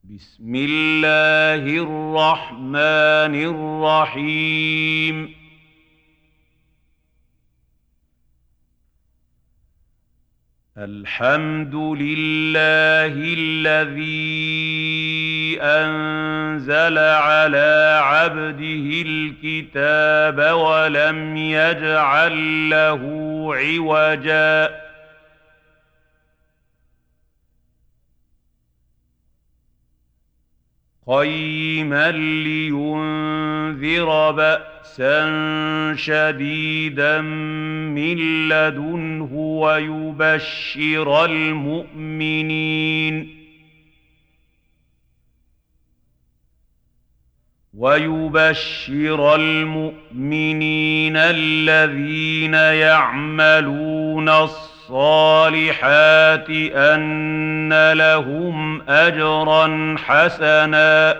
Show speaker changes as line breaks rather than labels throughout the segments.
بسم الله الرحمن الرحيم. الحمد لله الذي أنزل على عبده الكتاب ولم يجعل له عوجا قيما لينذر بأسا شديدا من لدنه ويبشر المؤمنين الذين يعملون الصالحات أن لهم أجرا حسنا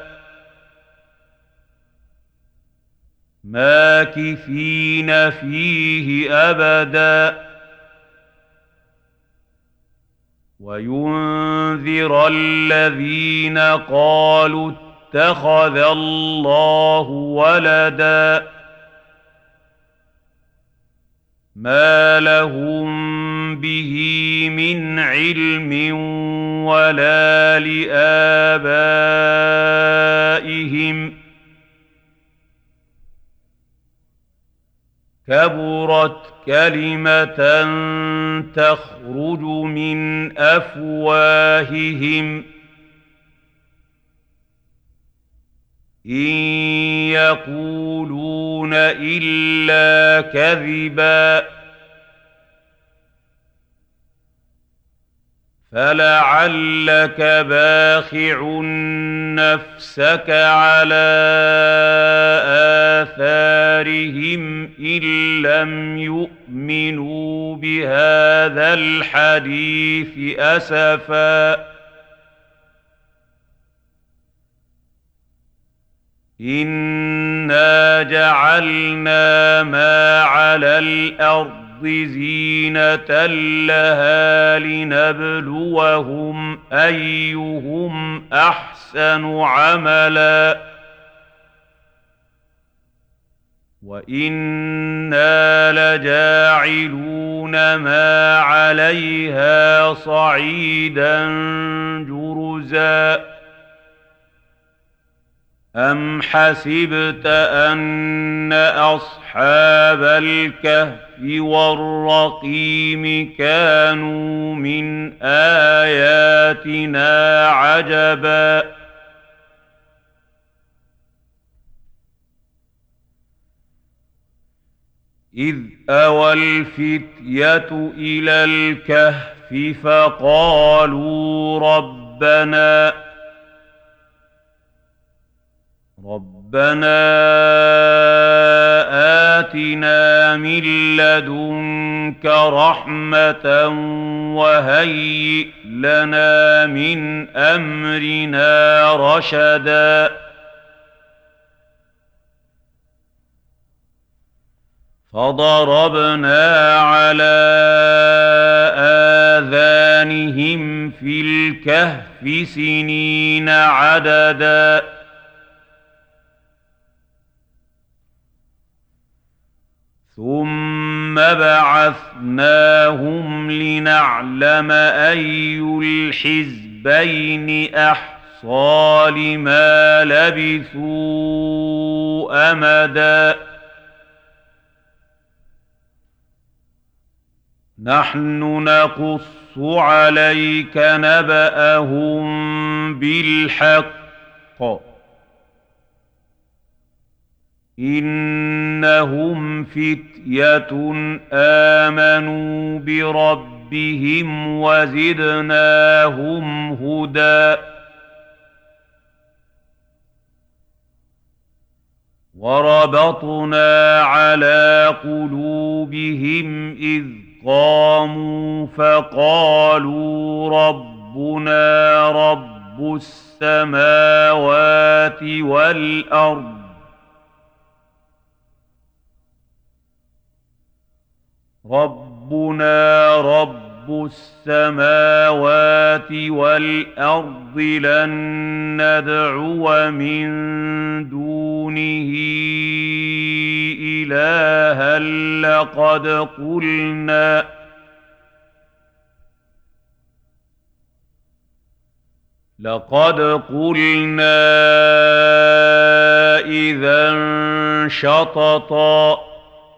ماكثين فيه أبدا وينذر الذين قالوا اتخذ الله ولدا ما لهم به من علم ولا لآبائهم كبرت كلمة تخرج من أفواههم إن يقولون إلا كذبا فلعلك باخع نفسك على آثارهم إن لم يؤمنوا بهذا الحديث أسفا إنا جعلنا ما على الأرض زينة لها لنبلوهم أيهم أحسن عملا وإنا لجاعلون ما عليها صعيدا جرزا أم حسبت أن أصحاب الكهف والرقيم كانوا من آياتنا عجبا إذ أوى الفتية إلى الكهف فقالوا ربنا آتنا من لدنك رحمة وهيئ لنا من أمرنا رشدا فضربنا على آذانهم في الكهف سنين عددا ثم بعثناهم لنعلم أي الحزبين أحصى لما لبثوا أمدا نحن نقص عليك نبأهم بالحق إنهم فتية آمنوا بربهم وزدناهم هدى وربطنا على قلوبهم إذ قاموا فقالوا ربنا رب السماوات والأرض ربنا رب رب السماوات والأرض لن ندعو من دونه إلها لقد قلنا إذا شططا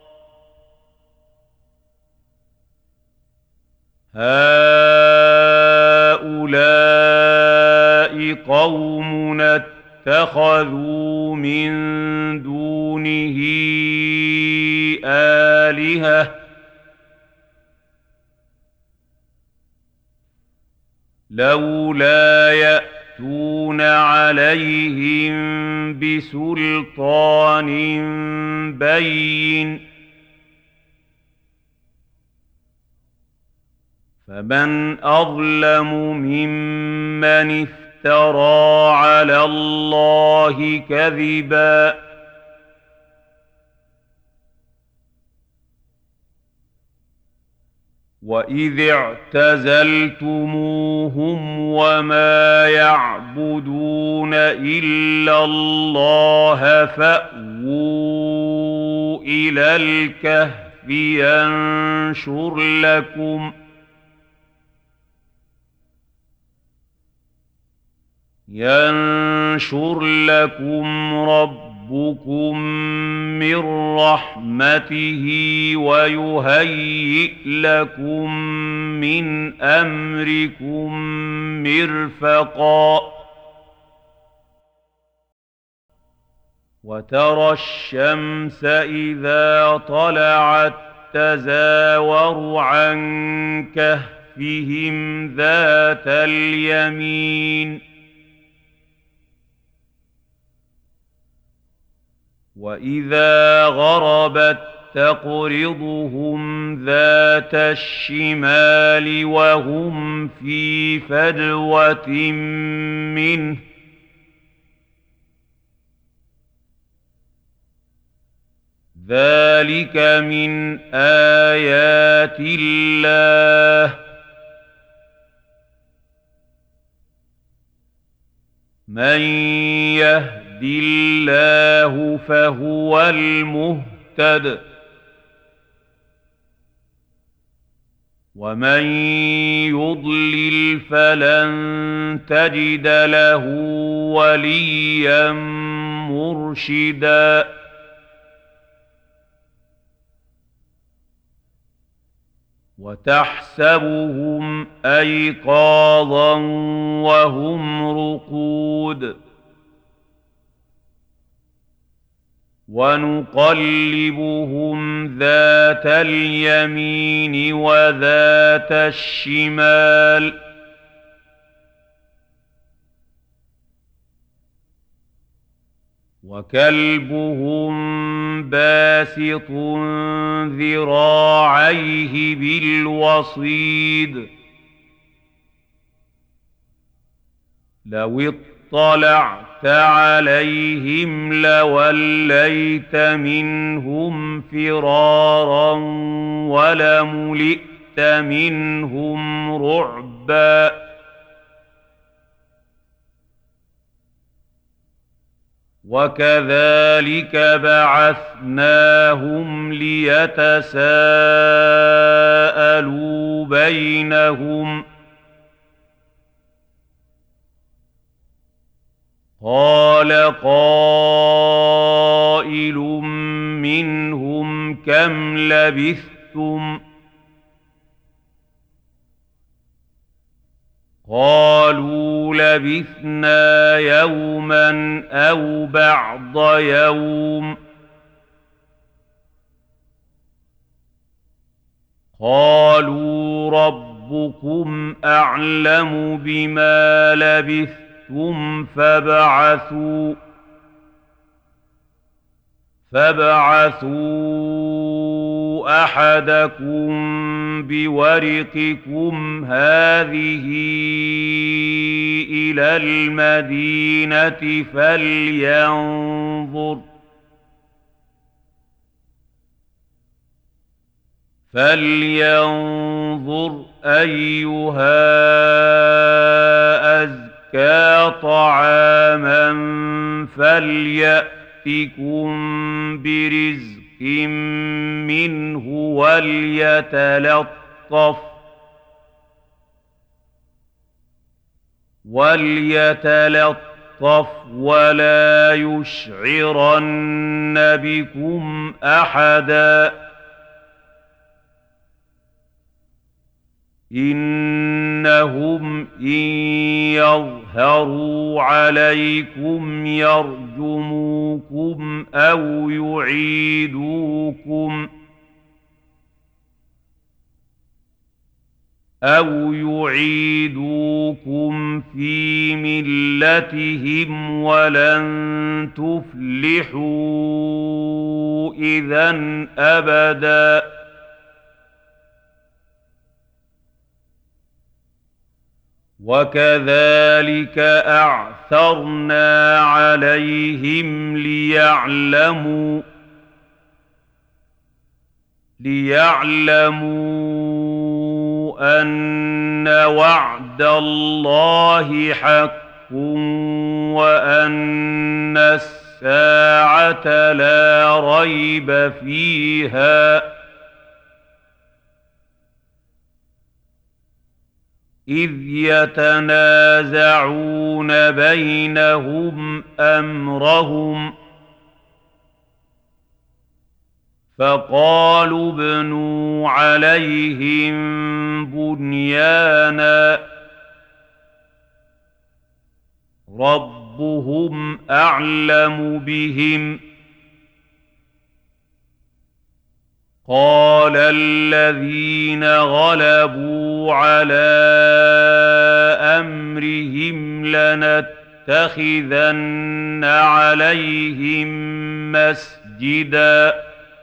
هؤلاء قومنا اتخذوا من دونه آلهة لولا يأتون عليهم بسلطان بين فمن أظلم ممن افترى على الله كذبا وإذ اعتزلتموهم وما يعبدون إلا الله فأووا إلى الكهف ينشر لكم ربكم من رحمته ويهيئ لكم من أمركم مرفقا وترى الشمس إذا طلعت تزاور عن كهفهم ذات اليمين وإذا غربت تقرضهم ذات الشمال وهم في فجوة منه ذلك من آيات الله من يهد الله فهو المهتد ومن يضلل فلن تجد له وليا مرشدا وتحسبهم أيقاظا وهم رقود ونقلبهم ذات اليمين وذات الشمال وكلبهم باسط ذراعيه بالوصيد لو اطلعت عليهم لوليت منهم فرارا ولملئت منهم رعبا وكذلك بعثناهم ليتساءلوا بينهم قال قائل منهم كم لبثتم قالوا لبثنا يوما أو بعض يوم قالوا ربكم أعلم بما لبثتم فابعثوا أحدكم بورقكم هذه إلى المدينة فلينظر أيها أزكى طعاما فليأتكم برزق منه وليتلطف ولا يشعرن بكم أحدا إنهم إن يظهروا عليكم يرجموكم أو يعيدوكم في ملتهم ولن تفلحوا إذًا أبداً وكذلك أعثرنا عليهم ليعلموا أن وعد الله حق وأن الساعة لا ريب فيها إذ يتنازعون بينهم أمرهم فقالوا ابنوا عليهم بنيانا ربهم أعلم بهم قال الذين غلبوا على أمرهم لنتخذن عليهم مسجدا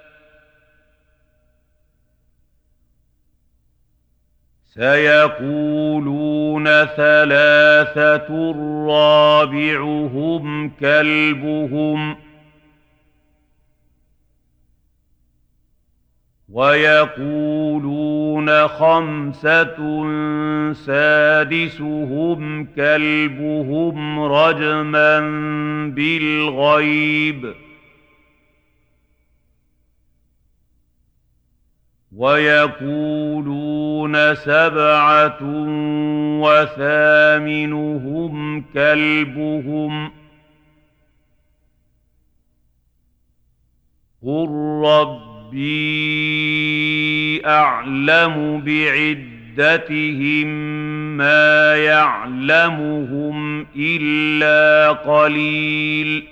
سيقولون ثلاثة رابعهم كلبهم ويقولون خمسة سادسهم كلبهم رجما بالغيب ويقولون سبعة وثامنهم كلبهم قل ربي أعلم بعدتهم ما يعلمهم إلا قليل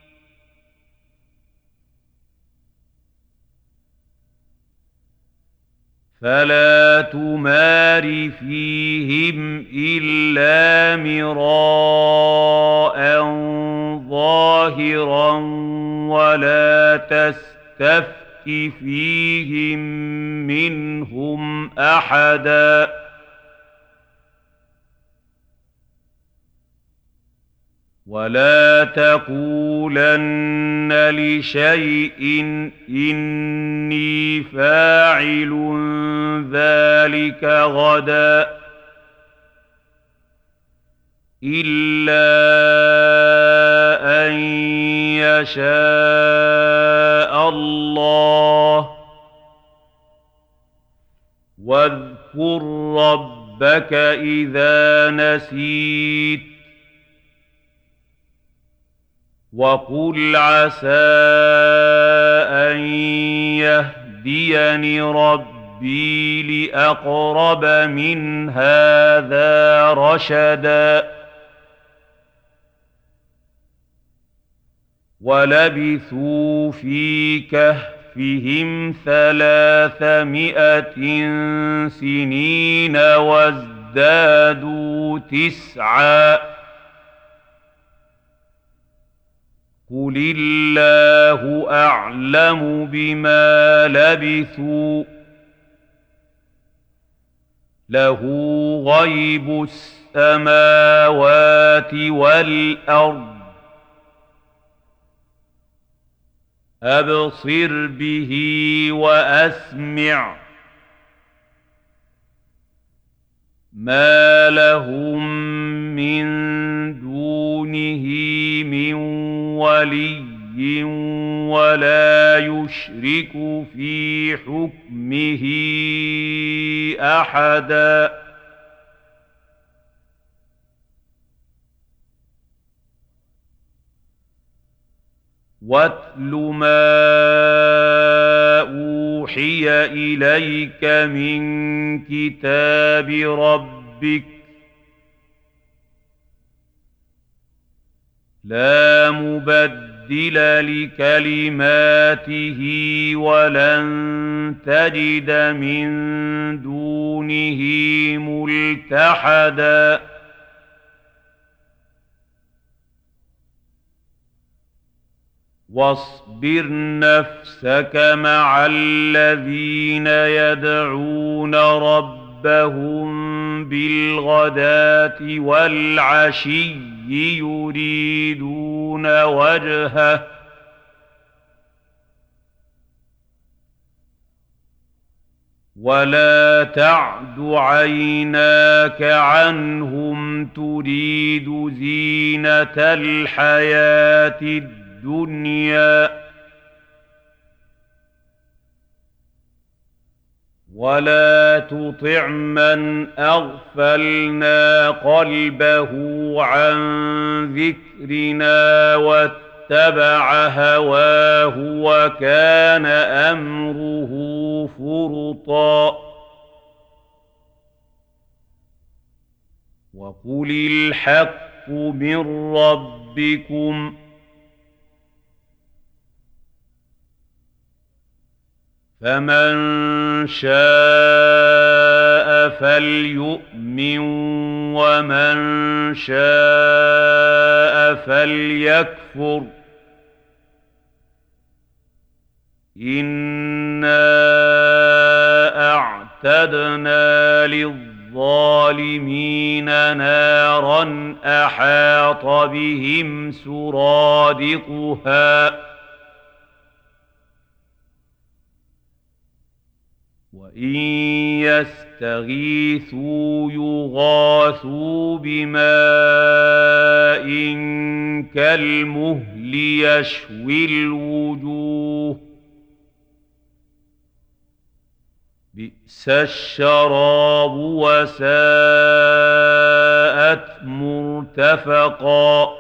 فلا تمار فيهم إلا مراء ظاهرا ولا تستفت فيهم منهم أحدا ولا تقولن لشيء إني فاعل ذلك غدا إلا أن يشاء الله واذكر ربك إذا نسيت وقل عسى أن يهديني ربي لأقرب من هذا رشدا ولبثوا في كهفهم 300 سنين وازدادوا 9 قل الله أعلم بما لبثوا له غيب السماوات والأرض أبصر به وأسمع ما لهم من دونه من ولي ولا يشرك في حكمه أحدا واتل ما أوحي إليك من كتاب ربك لا مبدل لكلماته ولن تجد من دونه ملتحدا واصبر نفسك مع الذين يدعون ربهم بالغداة والعشي يريدون وجهه ولا تعد عيناك عنهم تريد زينة الحياة الدنيا ولا تطع من أغفلنا قلبه عن ذكرنا واتبع هواه وكان أمره فرطا وقل الحق من ربكم فمن شاء فليؤمن ومن شاء فليكفر إنا أعتدنا للظالمين نارا أحاط بهم سرادقها وإن يستغيثوا يغاثوا بماء كالمهل يشوي الوجوه بئس الشراب وساءت مرتفقا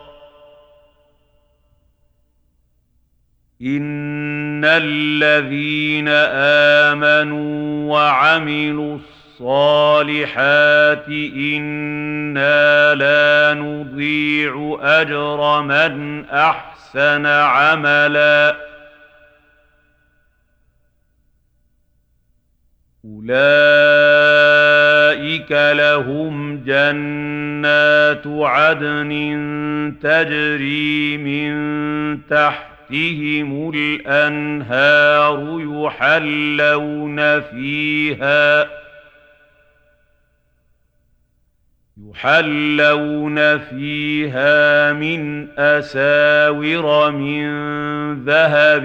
إن الذين آمنوا وعملوا الصالحات إنا لا نضيع أجر من أحسن عملا أولئك لهم جنات عدن تجري من تحتهم الأنهار يحلون فيها من أساور من ذهب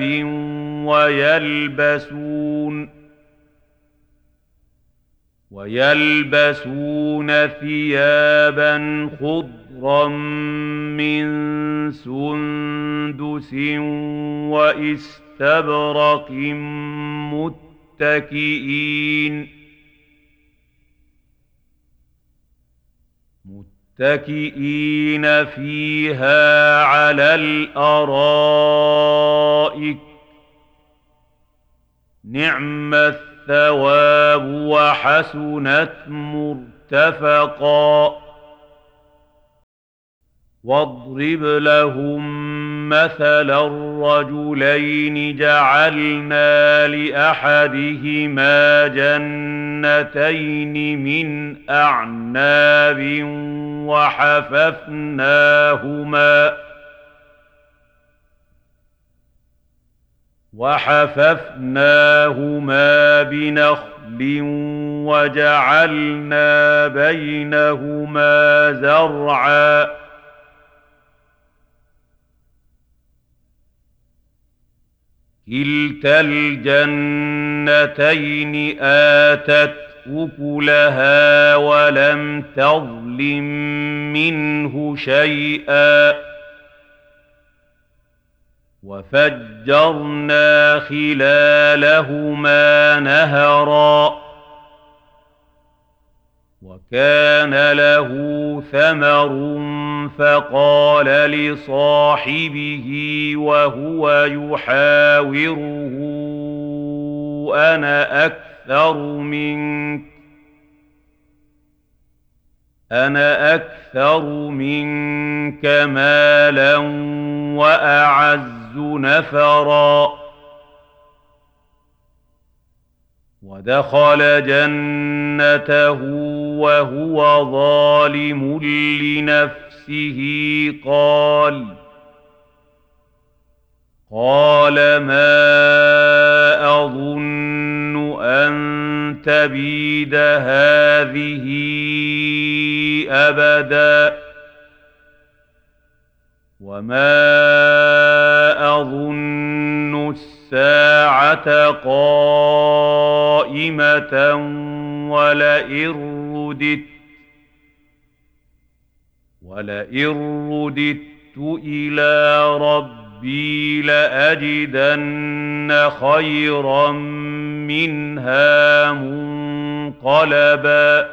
ويلبسون ثيابا خضرا من سندس واستبرق متكئين فيها على الأرائك نعم الثواب وحسنت مرتفقا واضرب لهم مثلا الرجلين جعلنا لأحدهما جنتين من أعناب وحففناهما بنخل وجعلنا بينهما زرعا كلتا الجنتين آتت أكلها ولم تظلم منه شيئا وفجرنا خلالهما نهرا وكان له ثمر فقال لصاحبه وهو يحاوره أنا أكثر منك مالا وأعز نفرا ودخل جنته وهو ظالم لنفسه قال ما أظن أن تبيد هذه أبدا وما أظن الساعة قائمة ولئن رددت إلى ربي لأجدن خيرا منها منقلبا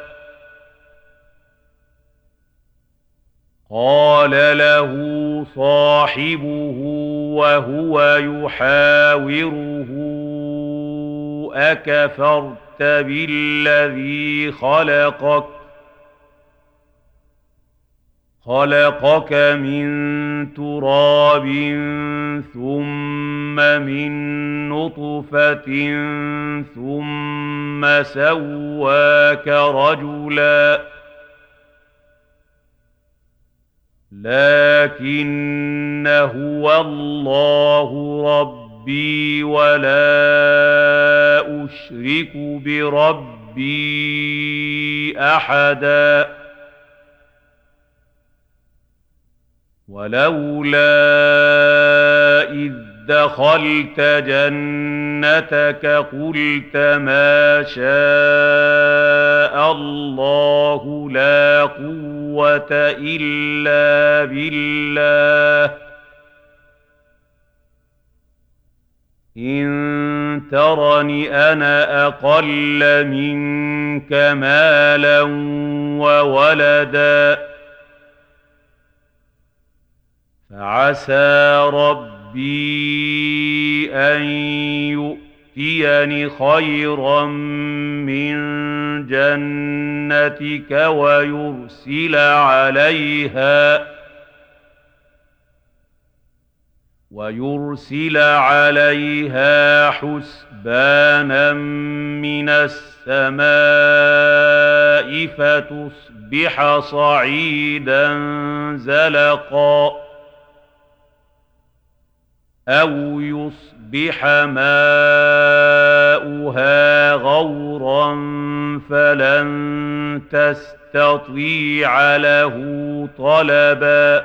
قال له صاحبه وهو يحاوره أكفرت بالذي خلقك من تراب ثم من نطفة ثم سواك رجلا لكن هو الله ربي ولا أشرك بربي أحدا ولولا إذ دخلت جنتك قلت ما شاء الله لا قوة إلا بالله إن ترني أنا أقل منك مالا وولدا فعسى ربي أن يؤتيني خيرا من جنتك ويرسل عليها حسبانا من السماء فتصبح صعيدا زلقا أو يصبح ماؤها غورا فلن تستطيع له طلبا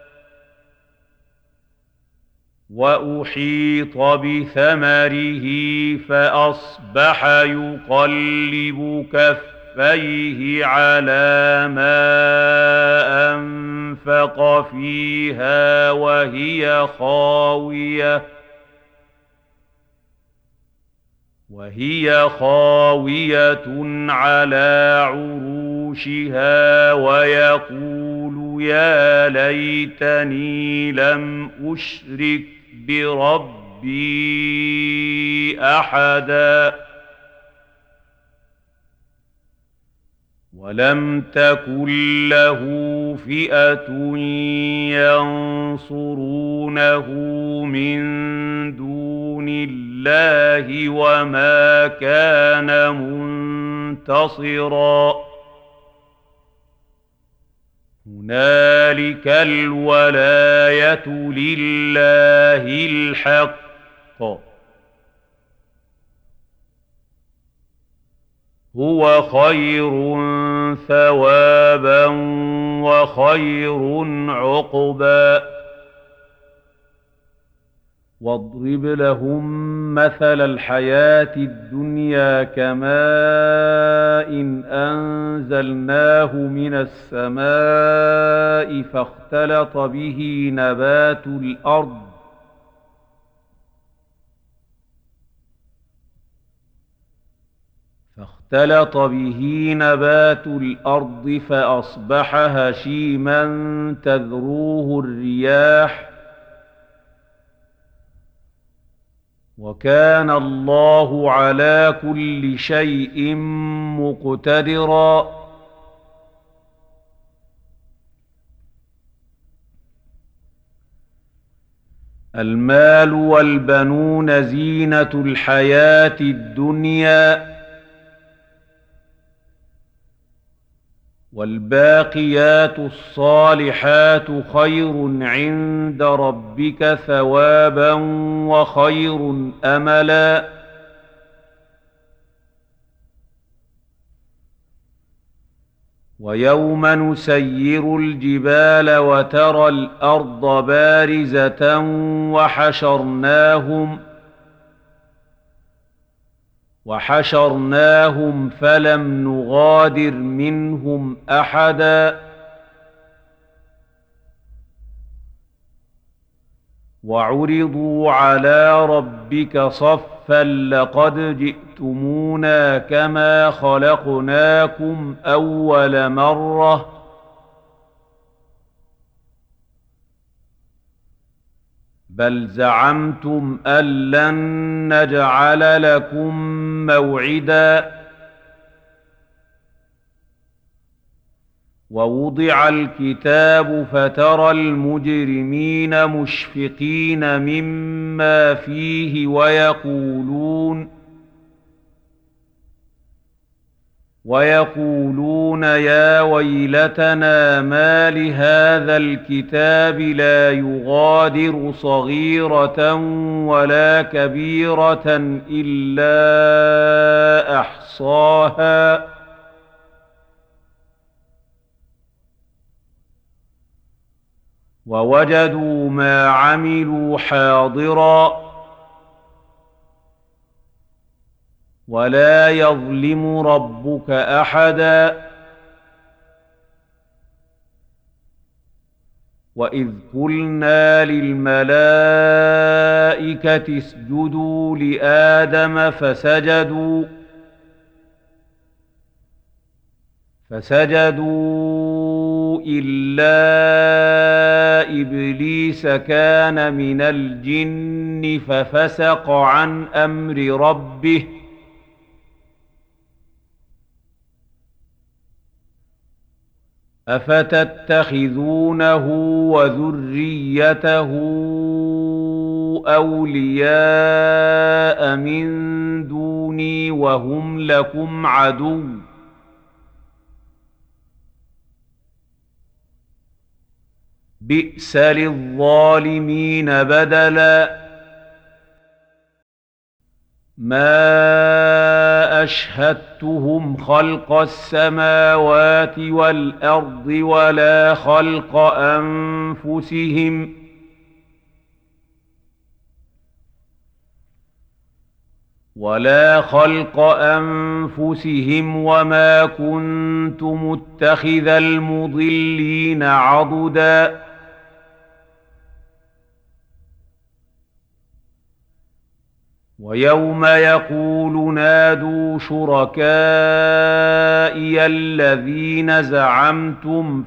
وأحيط بثمره فأصبح يقلب كفيه على ما أنفق فيها وهي خاوية على عروشها ويقول يا ليتني لم أشرك بربي أحدا ولم تكن له فئة ينصرونه من دون الله وما كان منتصرا هنالك الولاية لله الحق هو خير ثوابا وخير عقبا واضرب لهم مثل الحياة الدنيا كماء أنزلناه من السماء فاختلط به نبات الأرض فأصبح هشيما تذروه الرياح وكان الله على كل شيء مقتدرا. المال والبنون زينة الحياة الدنيا والباقيات الصالحات خير عند ربك ثوابا وخير أملا. ويوم نسير الجبال وترى الأرض بارزة وحشرناهم فلم نغادر منهم أحدا وعرضوا على ربك صفا لقد جئتمونا كما خلقناكم أول مرة بل زعمتم أن لن نجعل لكم موعدا. ووضع الكتاب فترى المجرمين مشفقين مما فيه ويقولون يا ويلتنا ما لهذا الكتاب لا يغادر صغيرة ولا كبيرة إلا أحصاها ووجدوا ما عملوا حاضرا ولا يظلم ربك أحدا. وإذ قلنا للملائكة اسجدوا لآدم فسجدوا إلا إبليس كان من الجن ففسق عن أمر ربه أفتتخذونه وذريته أولياء من دوني وهم لكم عدو بئس للظالمين بدلا. ما أشهدتهم خلق السماوات والأرض ولا خلق أنفسهم وما كنت متخذ المضلين عضدا. ويوم يقول نادوا شركائي الذين زعمتم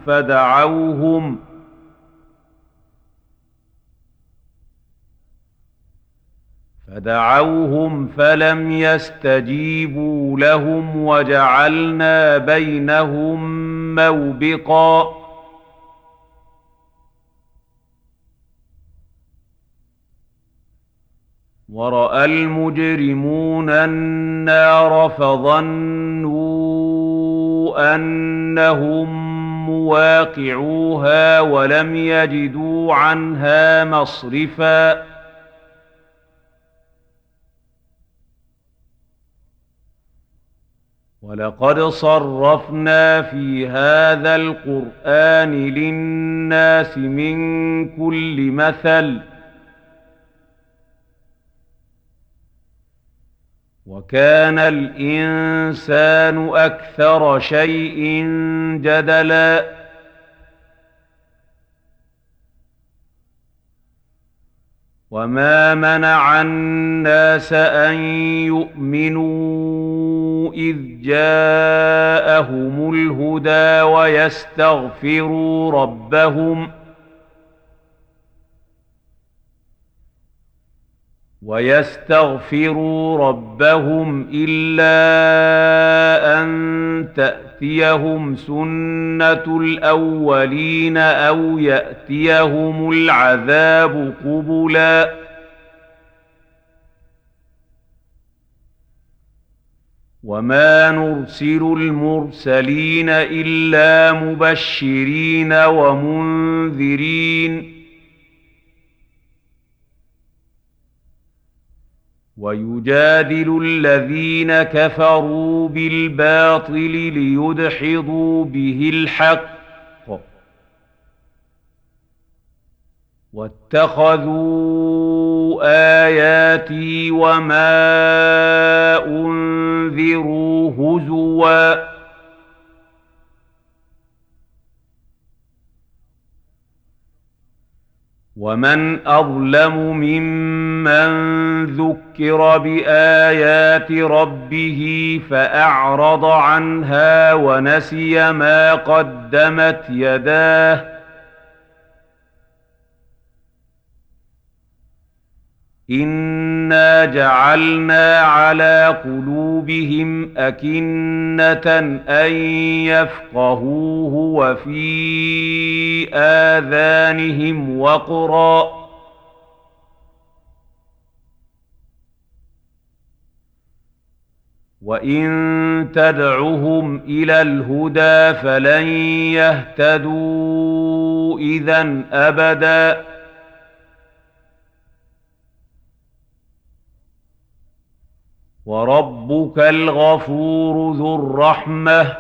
فدعوهم فلم يستجيبوا لهم وجعلنا بينهم موبقا. ورأى المجرمون النار فظنوا أنهم مواقعوها ولم يجدوا عنها مصرفا. ولقد صرفنا في هذا القرآن للناس من كل مثل وكان الإنسان أكثر شيء جدلا وما منع الناس أن يؤمنوا إذ جاءهم الهدى ويستغفروا ربهم إلا أن تأتيهم سنة الأولين أو يأتيهم العذاب قبلا وما نرسل المرسلين إلا مبشرين ومنذرين ويجادل الذين كفروا بالباطل ليدحضوا به الحق واتخذوا آياتي وما أنذروا هزوا ومن أظلم ممن ذكر بآيات ربه فأعرض عنها ونسي ما قدمت يداه إنا جعلنا على قلوبهم أكنة أن يفقهوه وفي آذانهم وقرا وإن تدعهم إلى الهدى فلن يهتدوا إذن أبدا وربك الغفور ذو الرحمة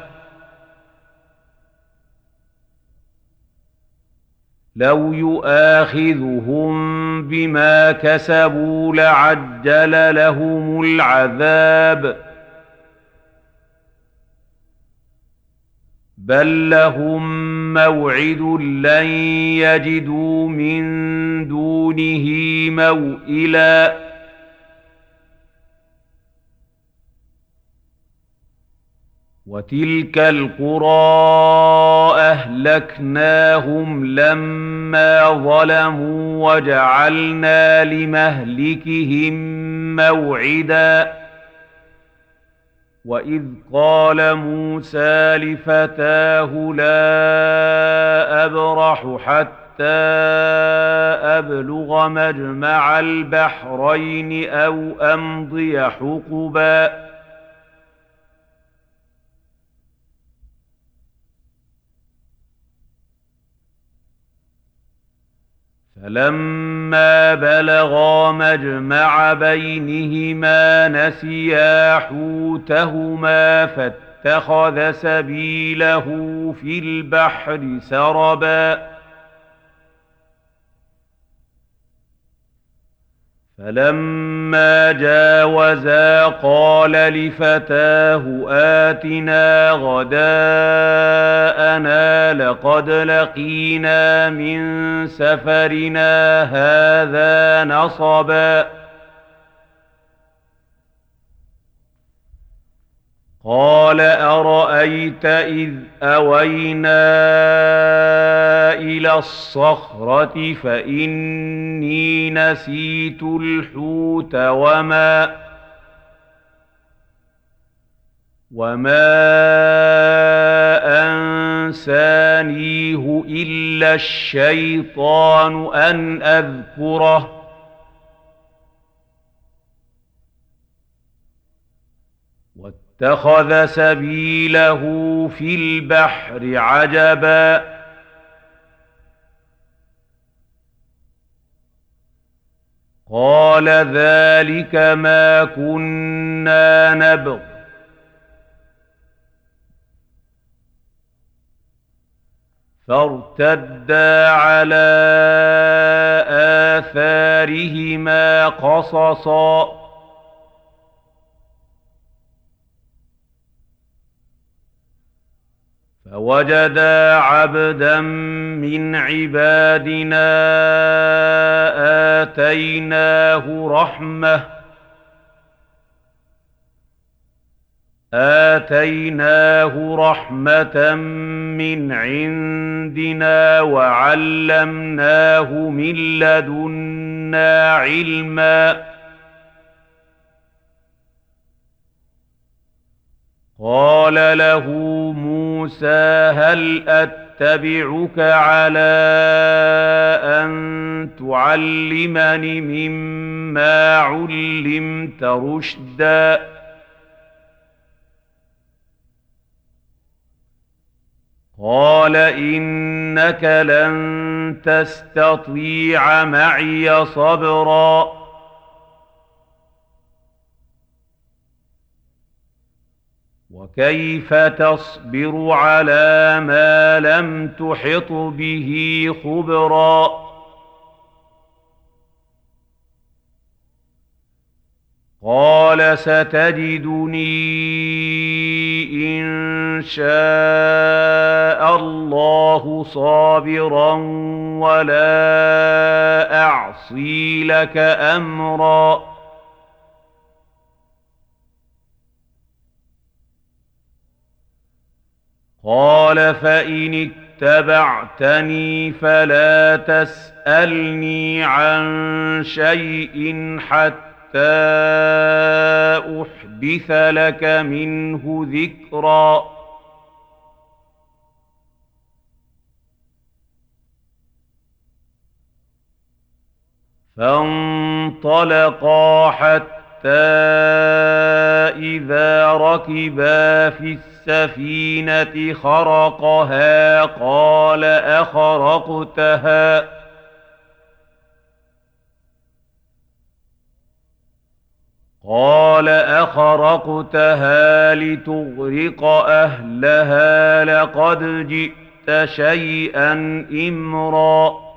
لو يؤاخذهم بما كسبوا لعجل لهم العذاب بل لهم موعد لن يجدوا من دونه موئلا وتلك القرى أهلكناهم لما ظلموا وجعلنا لمهلكهم موعدا وإذ قال موسى لفتاه لا أبرح حتى أبلغ مجمع البحرين أو أمضي حقبا فلما بلغا مجمع بينهما نسيا حوتهما فاتخذ سبيله في البحر سربا فلما جاوزا قال لفتاه آتنا غداءنا لقد لقينا من سفرنا هذا نصبا قال أرأيت إذ أوينا إلى الصخرة فإني نسيت الحوت وما أنسانيه إلا الشيطان أن أذكره واتخذ سبيله في البحر عجبا قال ذلك ما كنا نبغ فارتدا على آثارهما قصصا فوجدا عبدا من عبادنا آتيناه رحمة من عندنا وعلمناه من لدنا علما. قال له موسى هل أتبعك على أن تعلمني مما علمت رشدا قال إنك لن تستطيع معي صبرا وكيف تصبر على ما لم تحط به خبرا قال ستجدني إن شاء الله صابرا ولا أعصي لك أمرا قال فإن اتبعتني فلا تسألني عن شيء حتى أحدث لك منه ذكرا فانطلقا حتى إذا ركبا في السفينة خرقها قال أخرقتها لتغرق أهلها لقد جئت شيئا إمرا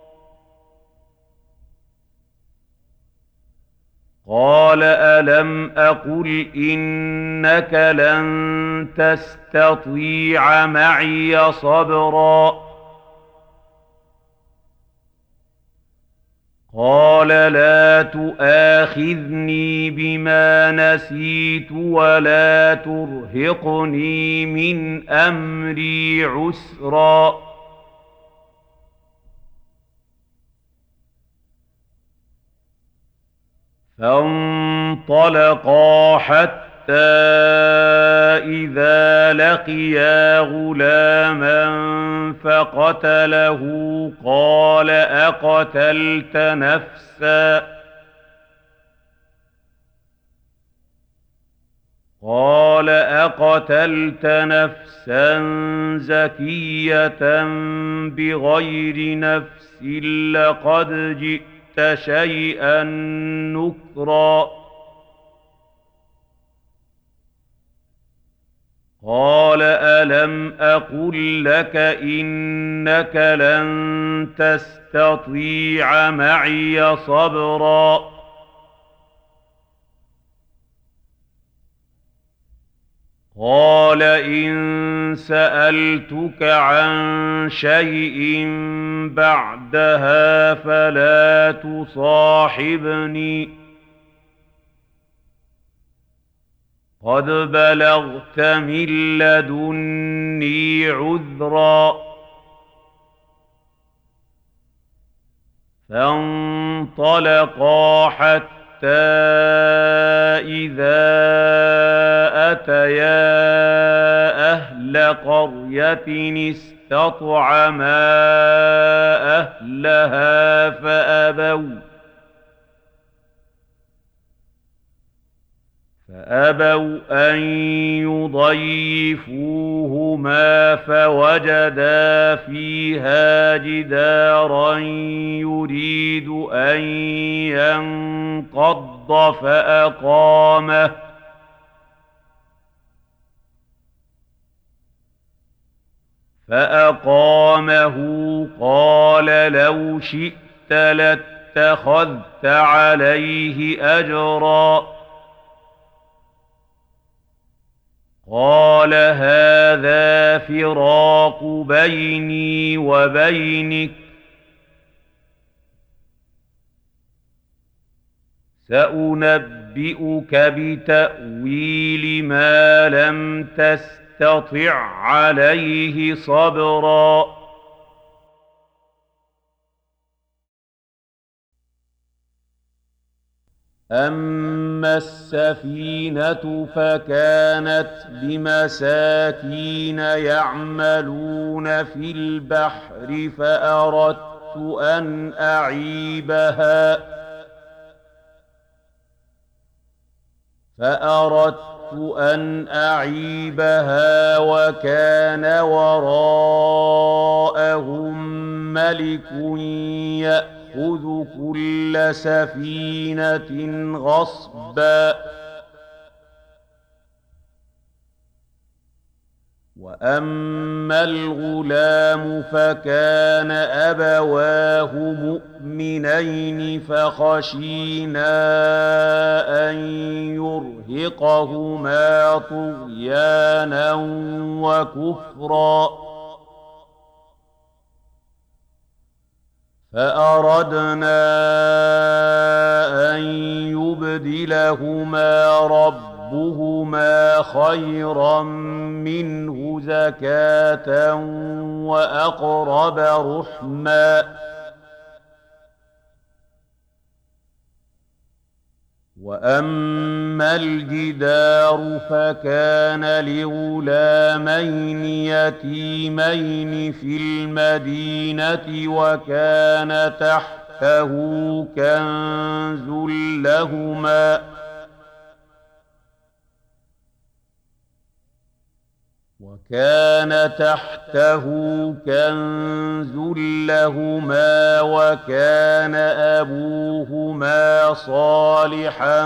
قال ألم أقل إنك لن تستطيع معي صبرا قال لا تؤاخذني بما نسيت ولا ترهقني من أمري عسرا فانطلقا حتى إذا لقيا غلاما فقتله قال أقتلت نفسا زكية بغير نفس لقد جئت شيئا نكرا قال ألم أقل لك إنك لن تستطيع معي صبرا قال إن سألتك عن شيء بعدها فلا تصاحبني قد بلغت من لدني عذرا فانطلقا حتى إذا أتيا أهل قرية استطعما أهلها فأبوا أن يضيفوهما فوجدا فيها جدارا يريد أن ينقض فأقامه قال لو شئت لاتخذت عليه أجرا قال هذا فراق بيني وبينك، سأنبئك بتأويل ما لم تستطع عليه صبرا. أما السفينة فكانت لمساكين يعملون في البحر فأردت أن أعيبها وكان وراءهم ملك يأخذ كل سفينة غصبا. وأما الغلام فكان أبواه مؤمنين فخشينا أن يرهقهما طغيانا وكفرا، فأردنا أن يبدلهما ربهما خيرا منه زكاة وأقرب رحما. وأما الجدار فكان لغلامين يتيمين في المدينة وكان تحته كنز لهما وكان أبوهما صالحا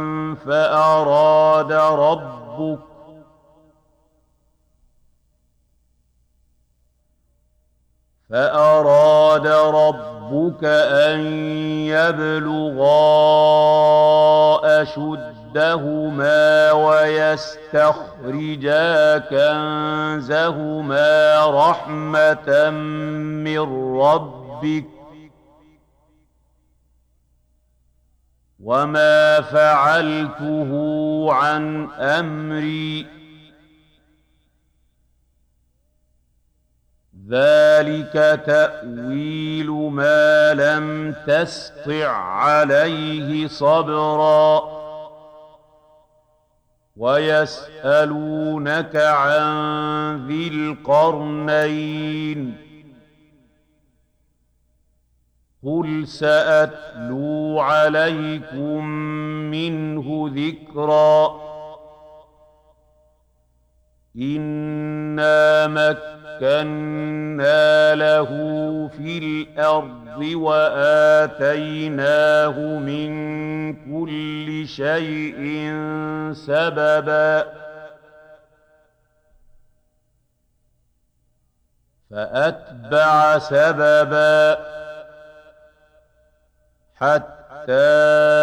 فأراد ربك أن يبلغا أشدهما ويستخرجا كنزهما رحمة من ربك وما فعلته عن أمري، ذلك تأويل ما لم تسطع عليه صبرا. ويسألونك عن ذي القرنين قل سأتلو عليكم منه ذكرا. إنا مكنا له في الأرض وآتيناه من كل شيء سببا فأتبع سببا حتى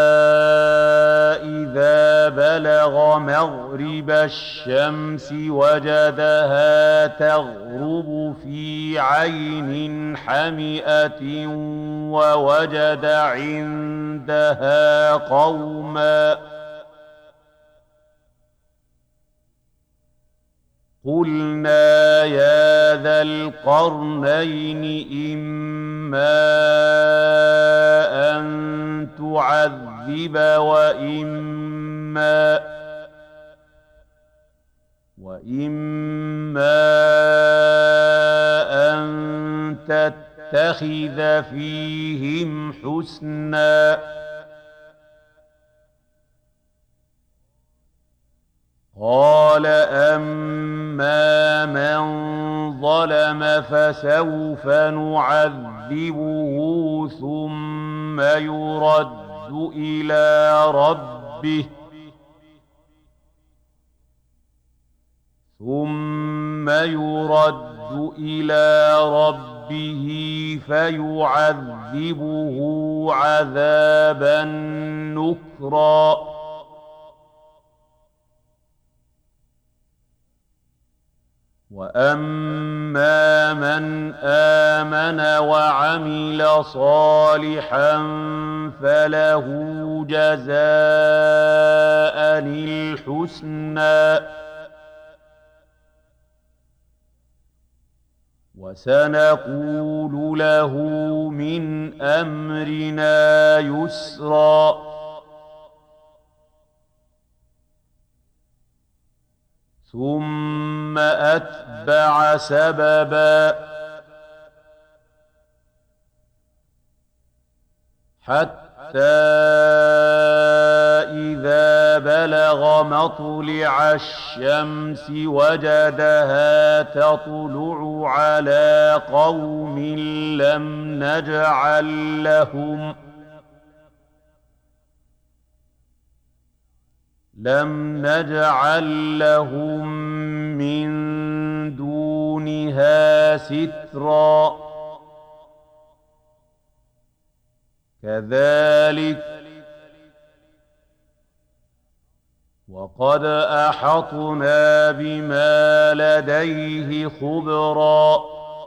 إذا بلغ مغرب الشمس وجدها تغرب في عين حمئة ووجد عندها قوما قلنا يا ذا القرنين إما أن تعذب وإما أن تتخذ فيهم حسنا. قال أما من ظلم فسوف نعذبه ثم يرد إلى ربه فيعذبه عذابا نكرا. وأما من آمن وعمل صالحا فله جزاء الحسنى وسنقول له من أمرنا يسرا ثم أتبع سببا حتى إذا بلغ مطلع الشمس وجدها تطلع على قوم لم نجعل لهم من دونها سترا كذلك وقد أحطنا بما لديه خبرا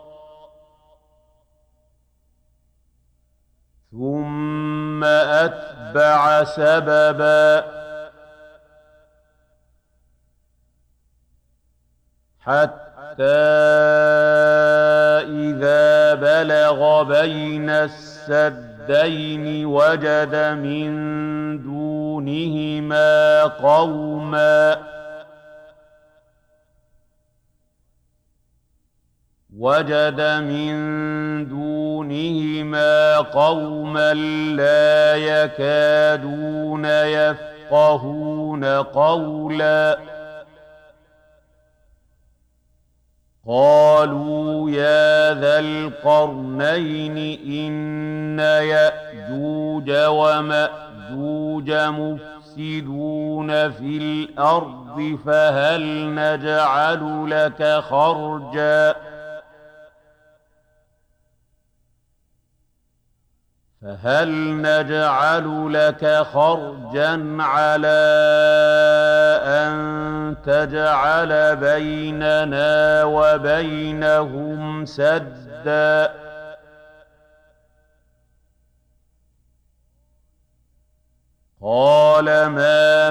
ثم أتبع سببا حتى إذا بلغ بين السدين وجد من دونهما قوما لا يكادون يفقهون قولا قالوا يا ذا القرنين إن يأجوج ومأجوج مفسدون في الأرض فهل نجعل لك خرجا على أن تجعل بيننا وبينهم سدا قال ما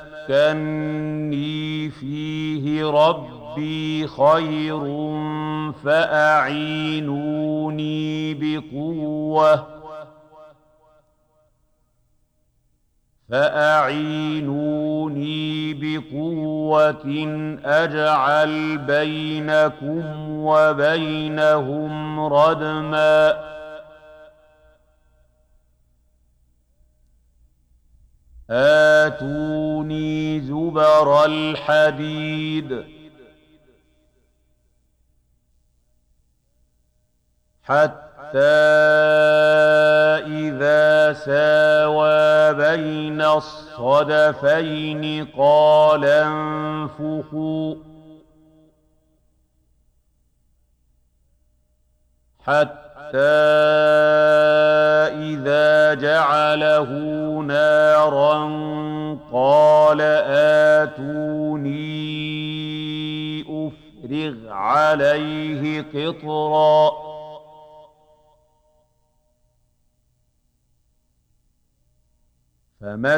مكني فيه ربي خير فأعينوني بقوة أجعل بينكم وبينهم ردما آتوني زبر الحديد حتى إذا ساوى بين الصدفين قال انفخوا حتى إذا جعله نارا قال آتوني أفرغ عليه قطرا فما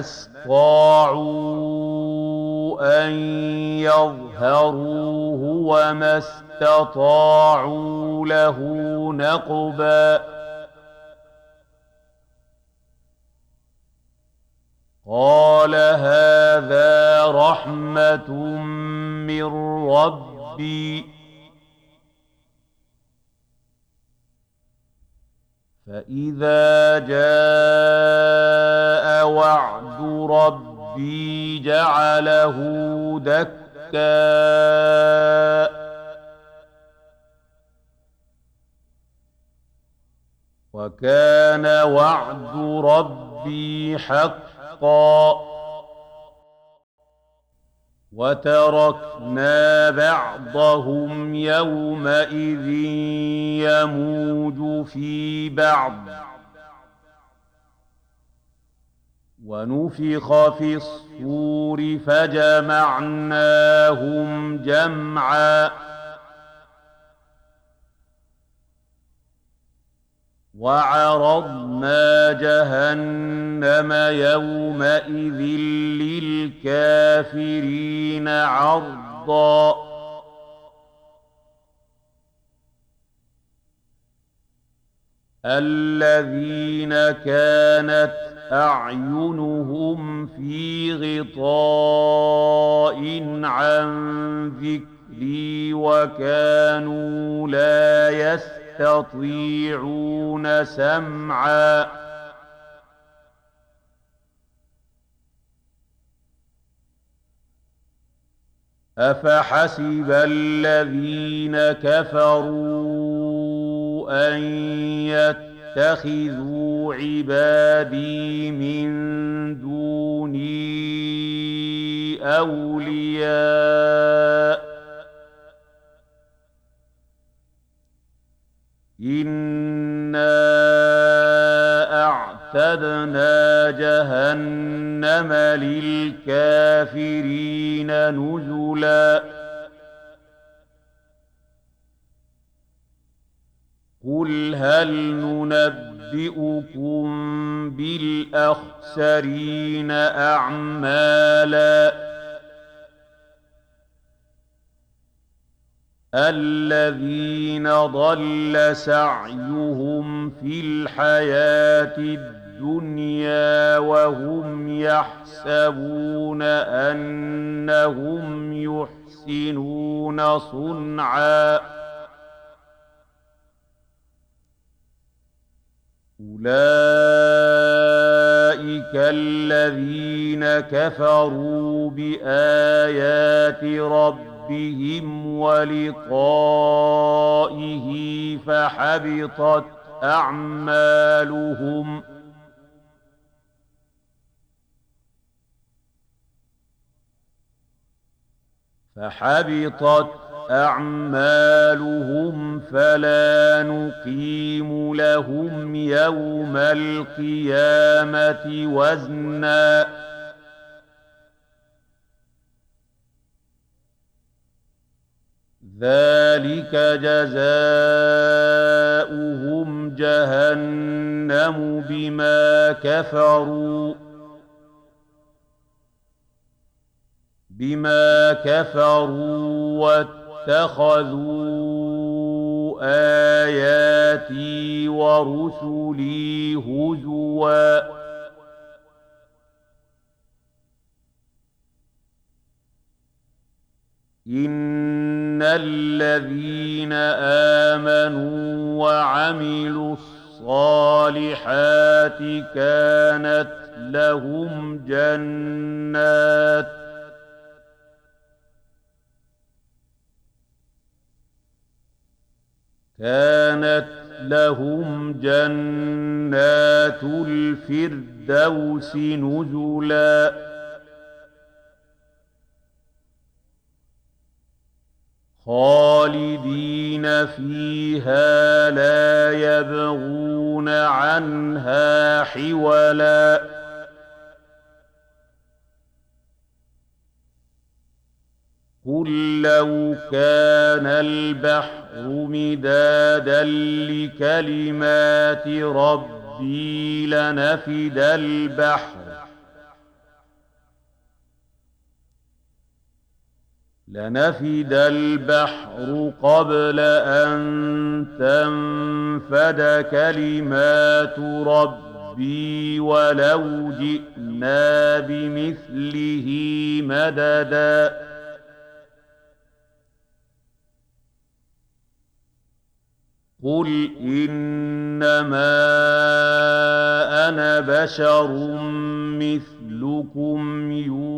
استطاعوا أن يظهروه وما استطاعوا له نقبا قال هذا رحمة من ربي فإذا جاء وعد ربي جعله دكا وكان وعد ربي حقا وتركنا بعضهم يومئذ يموج في بعض ونفخ في الصور فجمعناهم جمعا وعرضنا جهنم يومئذ للكافرين عرضا الذين كانت أعينهم في غطاء عن ذكري وكانوا لا يستطيعون سمعا أفحسب الذين كفروا أن يتخذوا عبادي من دوني أولياء إنا أعتدنا جهنم للكافرين نزلا قل هل ننبئكم بالأخسرين أعمالا الذين ضل سعيهم في الحياة الدنيا وهم يحسبون أنهم يحسنون صنعا أولئك الذين كفروا بآيات ربهم ولقائه فحبطت أعمالهم فلا نقيم لهم يوم القيامة وزنا ذلك جزاؤهم جهنم بما كفروا واتخذوا آياتي ورسلي هزوا إن الذين آمنوا وعملوا الصالحات كانت لهم جنات الفردوس نزلا خالدين فيها لا يبغون عنها حولا قل لو كان البحر مدادا لكلمات ربي لنفد البحر قبل أن تنفد كلمات ربي ولو جئنا بمثله مددا قل إنما أنا بشر مثلكم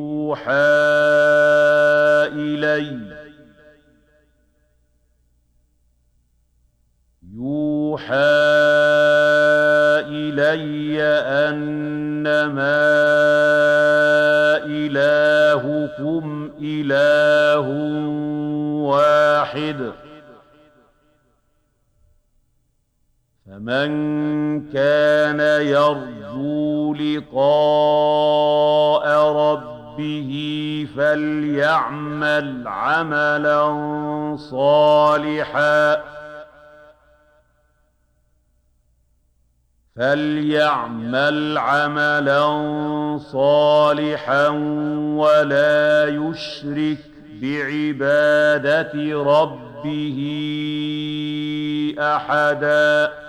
يوحى إلي أنما إلهكم إله واحد فمن كان يرجو لقاء ربه فليعمل عملا صالحا فليعمل عملا صالحا ولا يشرك بعبادة ربه أحدا.